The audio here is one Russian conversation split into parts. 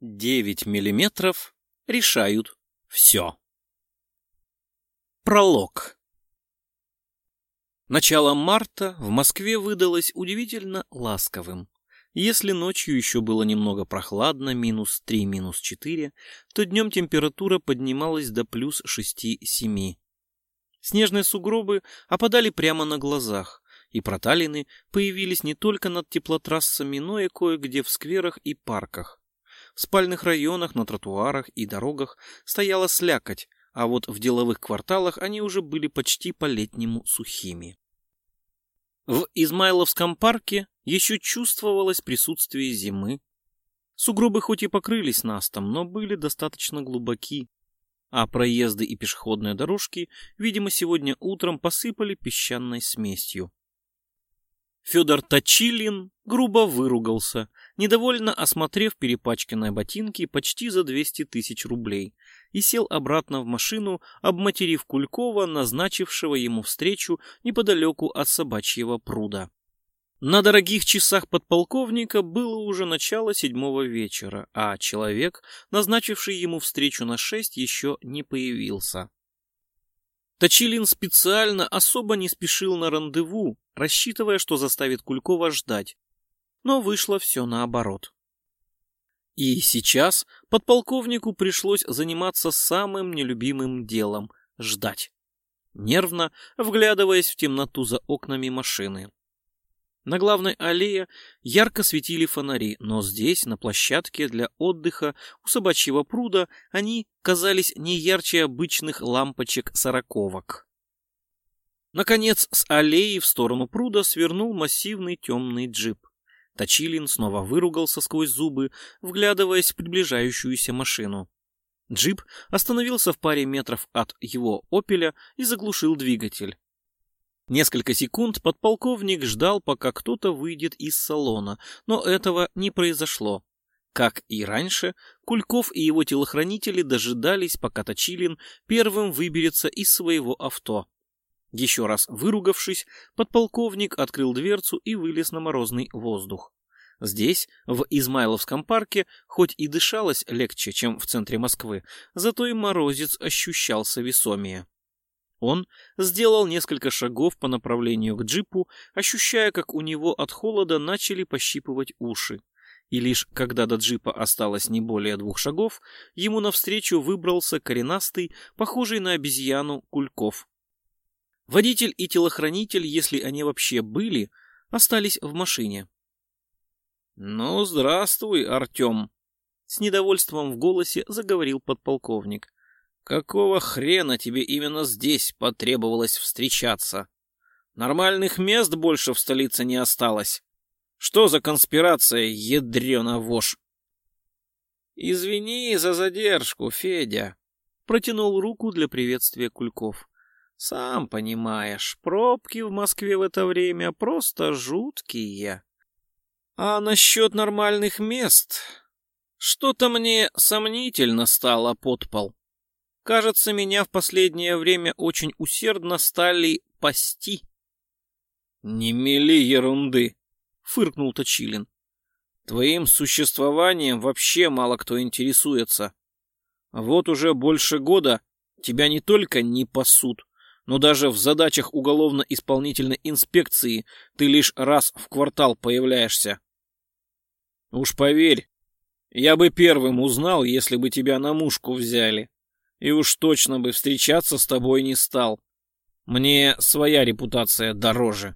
9 миллиметров решают все. Пролог. Начало марта в Москве выдалось удивительно ласковым. Если ночью еще было немного прохладно, -3, -4, то днем температура поднималась до +6-7. Снежные сугробы опадали прямо на глазах, и проталины появились не только над теплотрассами, но и кое-где в скверах и парках. В спальных районах, на тротуарах и дорогах стояла слякоть, а вот в деловых кварталах они уже были почти по-летнему сухими. В Измайловском парке еще чувствовалось присутствие зимы. Сугробы хоть и покрылись настом, но были достаточно глубоки, а проезды и пешеходные дорожки, видимо, сегодня утром посыпали песчаной смесью. Федор Точилин грубо выругался, недовольно осмотрев перепачканные ботинки почти за 200 тысяч рублей, и сел обратно в машину, обматерив Кулькова, назначившего ему встречу неподалеку от Собачьего пруда. На дорогих часах подполковника было уже начало 7 вечера, а человек, назначивший ему встречу на 6, еще не появился. Точилин специально особо не спешил на рандеву, рассчитывая, что заставит Кулькова ждать. Но вышло все наоборот. И сейчас подполковнику пришлось заниматься самым нелюбимым делом — ждать, нервно вглядываясь в темноту за окнами машины. На главной аллее ярко светили фонари, но здесь, на площадке для отдыха у Собачьего пруда, они казались не ярче обычных лампочек-сороковок. Наконец, с аллеи в сторону пруда свернул массивный темный джип. Точилин снова выругался сквозь зубы, вглядываясь в приближающуюся машину. Джип остановился в паре метров от его «Опеля» и заглушил двигатель. Несколько секунд подполковник ждал, пока кто-то выйдет из салона, но этого не произошло. Как и раньше, Кульков и его телохранители дожидались, пока Точилин первым выберется из своего авто. Еще раз выругавшись, подполковник открыл дверцу и вылез на морозный воздух. Здесь, в Измайловском парке, хоть и дышалось легче, чем в центре Москвы, зато и морозец ощущался весомее. Он сделал несколько шагов по направлению к джипу, ощущая, как у него от холода начали пощипывать уши. И лишь когда до джипа осталось не более 2 шагов, ему навстречу выбрался коренастый, похожий на обезьяну, Кульков. Водитель и телохранитель, если они вообще были, остались в машине. «Ну, здравствуй, Артем!» — с недовольством в голосе заговорил подполковник. «Какого хрена тебе именно здесь потребовалось встречаться? Нормальных мест больше в столице не осталось. Что за конспирация, ядрёна вошь?» «Извини за задержку, Федя», — протянул руку для приветствия Кульков. «Сам понимаешь, пробки в Москве в это время просто жуткие. А насчет нормальных мест что-то мне сомнительно стало, подпол. Кажется, меня в последнее время очень усердно стали пасти». «Не мели ерунды», — фыркнул Точилин. «Твоим существованием вообще мало кто интересуется. Вот уже больше года тебя не только не пасут, но даже в задачах уголовно-исполнительной инспекции ты лишь раз в квартал появляешься. Уж поверь, я бы первым узнал, если бы тебя на мушку взяли. И уж точно бы встречаться с тобой не стал. Мне своя репутация дороже».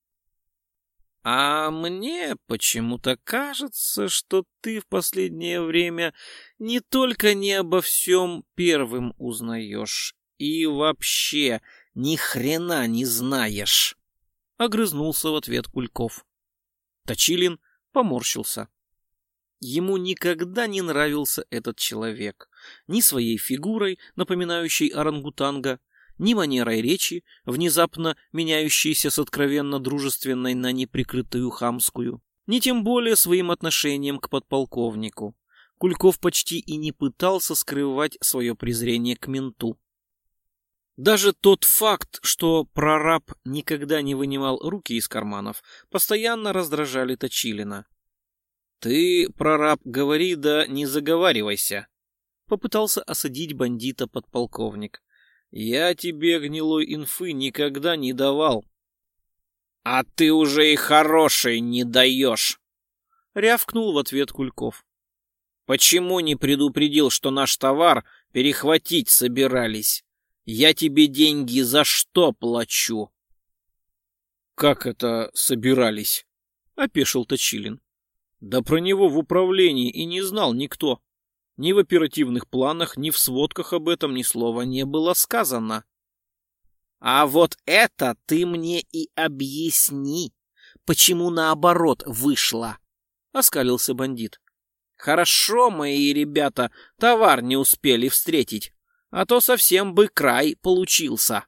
«А мне почему-то кажется, что ты в последнее время не только не обо всем первым узнаешь, и вообще ни хрена не знаешь», — огрызнулся в ответ Кульков. Точилин поморщился. Ему никогда не нравился этот человек. Ни своей фигурой, напоминающей орангутанга, ни манерой речи, внезапно меняющейся с откровенно дружественной на неприкрытую хамскую, ни тем более своим отношением к подполковнику. Кульков почти и не пытался скрывать свое презрение к менту. Даже тот факт, что прораб никогда не вынимал руки из карманов, постоянно раздражали Точилина. Ты, прораб, говори, да не заговаривайся. Попытался осадить бандита подполковник. Я тебе гнилой инфы никогда не давал. А ты уже и хорошей не даешь. Рявкнул в ответ Кульков. Почему не предупредил, что наш товар перехватить собирались? Я тебе деньги за что плачу? Как это собирались? Опешил Точилин. Да про него в управлении и не знал никто. Ни в оперативных планах, ни в сводках об этом ни слова не было сказано. А вот это ты мне и объясни, почему наоборот вышло, оскалился бандит. Хорошо, мои ребята, товар не успели встретить, а то совсем бы край получился.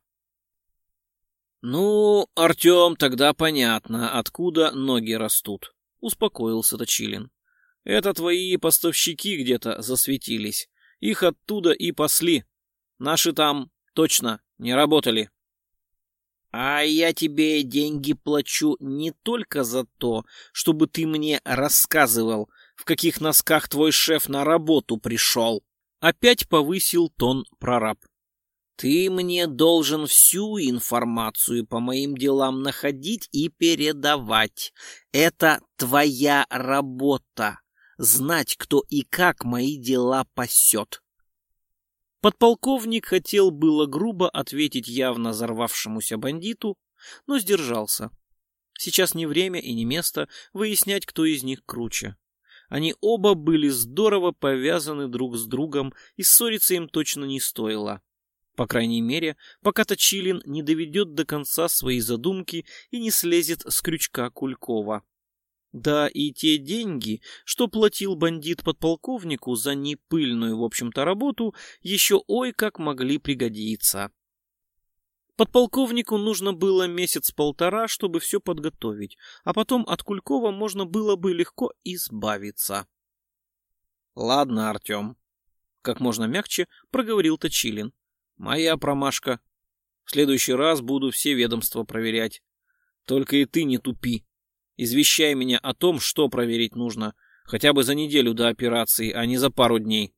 Ну, Артем, тогда понятно, откуда ноги растут, успокоился Точилин. Это твои поставщики где-то засветились. Их оттуда и пасли. Наши там точно не работали. А я тебе деньги плачу не только за то, чтобы ты мне рассказывал, в каких носках твой шеф на работу пришел. Опять повысил тон прораб. Ты мне должен всю информацию по моим делам находить и передавать. Это твоя работа. Знать, кто и как мои дела пасет. Подполковник хотел было грубо ответить явно взорвавшемуся бандиту, но сдержался. Сейчас не время и не место выяснять, кто из них круче. Они оба были здорово повязаны друг с другом, и ссориться им точно не стоило. По крайней мере, пока Точилин не доведет до конца свои задумки и не слезет с крючка Кулькова. Да и те деньги, что платил бандит подполковнику за непыльную, в общем-то, работу, еще ой как могли пригодиться. Подполковнику нужно было месяц-полтора, чтобы все подготовить, а потом от Кулькова можно было бы легко избавиться. «Ладно, Артем», — как можно мягче проговорил Точилин. «Моя промашка. В следующий раз буду все ведомства проверять. Только и ты не тупи. Извещай меня о том, что проверить нужно, хотя бы за неделю до операции, а не за пару дней».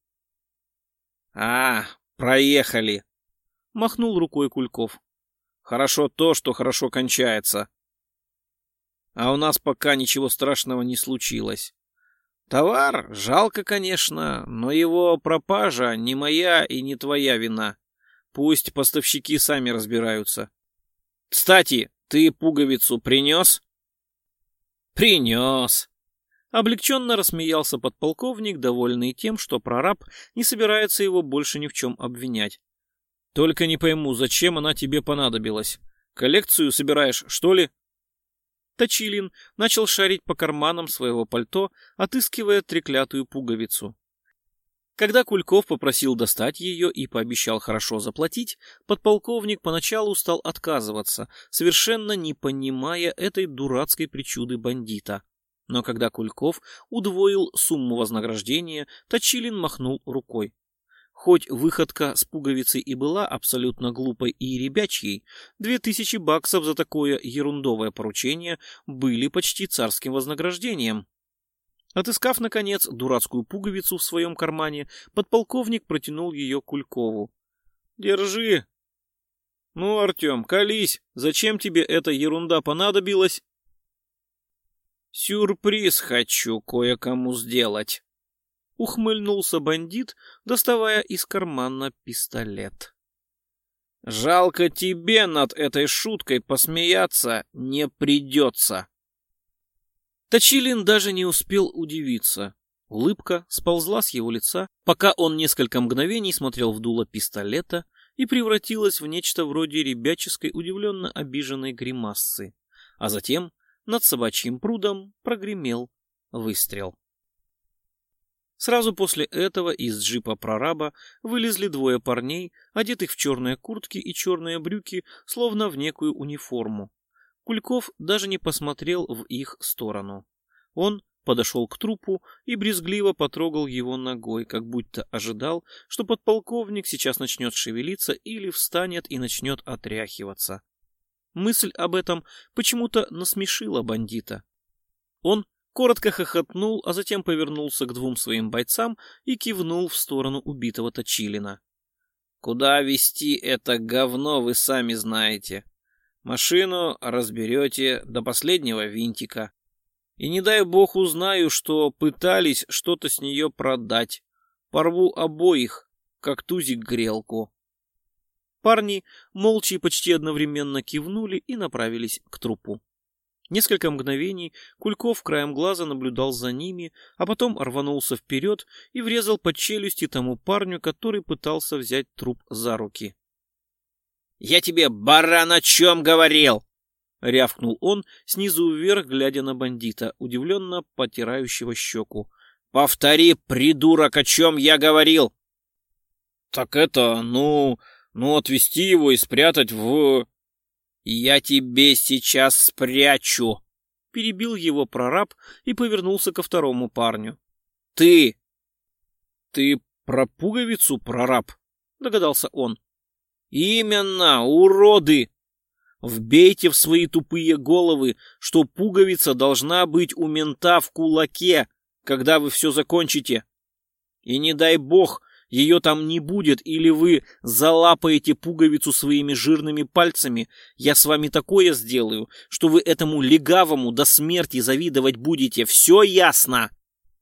Проехали, махнул рукой Кульков. Хорошо то, что хорошо кончается. А у нас пока ничего страшного не случилось. Товар жалко, конечно, но его пропажа не моя и не твоя вина. Пусть поставщики сами разбираются. Кстати, ты пуговицу принес? Принес. Облегченно рассмеялся подполковник, довольный тем, что прораб не собирается его больше ни в чем обвинять. Только не пойму, зачем она тебе понадобилась? Коллекцию собираешь, что ли? Точилин начал шарить по карманам своего пальто, отыскивая треклятую пуговицу. Когда Кульков попросил достать ее и пообещал хорошо заплатить, подполковник поначалу стал отказываться, совершенно не понимая этой дурацкой причуды бандита. Но когда Кульков удвоил сумму вознаграждения, Точилин махнул рукой. Хоть выходка с пуговицей и была абсолютно глупой и ребячьей, 2000 баксов за такое ерундовое поручение были почти царским вознаграждением. Отыскав, наконец, дурацкую пуговицу в своем кармане, подполковник протянул ее Кулькову. «Держи!» «Ну, Артем, колись, зачем тебе эта ерунда понадобилась?» «Сюрприз хочу кое-кому сделать», — ухмыльнулся бандит, доставая из кармана пистолет. «Жалко, тебе над этой шуткой посмеяться не придется». Точилин даже не успел удивиться. Улыбка сползла с его лица, пока он несколько мгновений смотрел в дуло пистолета и превратилась в нечто вроде ребяческой удивленно обиженной гримасы. А затем над собачьим прудом прогремел выстрел. Сразу после этого из джипа прораба вылезли двое парней, одетых в черные куртки и черные брюки, словно в некую униформу. Кульков даже не посмотрел в их сторону. Он подошел к трупу и брезгливо потрогал его ногой, как будто ожидал, что подполковник сейчас начнет шевелиться или встанет и начнет отряхиваться. Мысль об этом почему-то насмешила бандита. Он коротко хохотнул, а затем повернулся к двум своим бойцам и кивнул в сторону убитого Точилина. «Куда везти это говно, вы сами знаете. Машину разберете до последнего винтика. И не дай бог узнаю, что пытались что-то с нее продать. Порву обоих, как тузик грелку». Парни молча и почти одновременно кивнули и направились к трупу. Несколько мгновений Кульков краем глаза наблюдал за ними, а потом рванулся вперед и врезал по челюсти тому парню, который пытался взять труп за руки. «Я тебе, баран, о чем говорил?» — рявкнул он снизу вверх, глядя на бандита, удивленно потирающего щеку. «Повтори, придурок, о чем я говорил!» «Так это, отвезти его и спрятать в...» «Я тебе сейчас спрячу!» — перебил его прораб и повернулся ко второму парню. «Ты про пуговицу, прораб?» — догадался он. «Именно, уроды! Вбейте в свои тупые головы, что пуговица должна быть у мента в кулаке, когда вы все закончите. И не дай бог, ее там не будет, или вы залапаете пуговицу своими жирными пальцами, я с вами такое сделаю, что вы этому легавому до смерти завидовать будете. Все ясно?»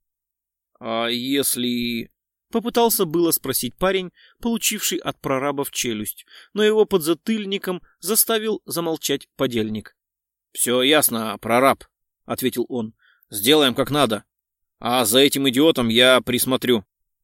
«А если...» — попытался было спросить парень, получивший от прорабов челюсть, но его подзатыльником заставил замолчать подельник. «Все ясно, прораб», — ответил он. «Сделаем как надо. А за этим идиотом я присмотрю».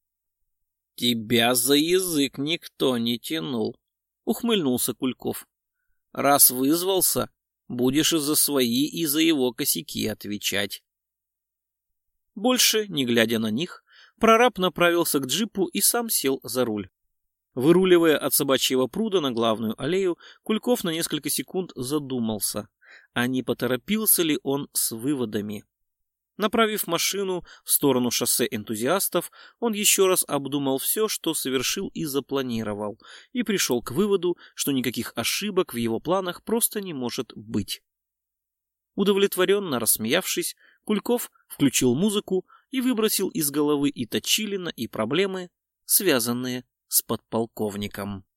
«Тебя за язык никто не тянул», — ухмыльнулся Кульков. «Раз вызвался, будешь и за свои, и за его косяки отвечать». Больше, не глядя на них, прораб направился к джипу и сам сел за руль. Выруливая от собачьего пруда на главную аллею, Кульков на несколько секунд задумался, а не поторопился ли он с выводами. Направив машину в сторону шоссе энтузиастов, он еще раз обдумал все, что совершил и запланировал, и пришел к выводу, что никаких ошибок в его планах просто не может быть. Удовлетворенно рассмеявшись, Кульков включил музыку и выбросил из головы и Точилина, и проблемы, связанные с подполковником.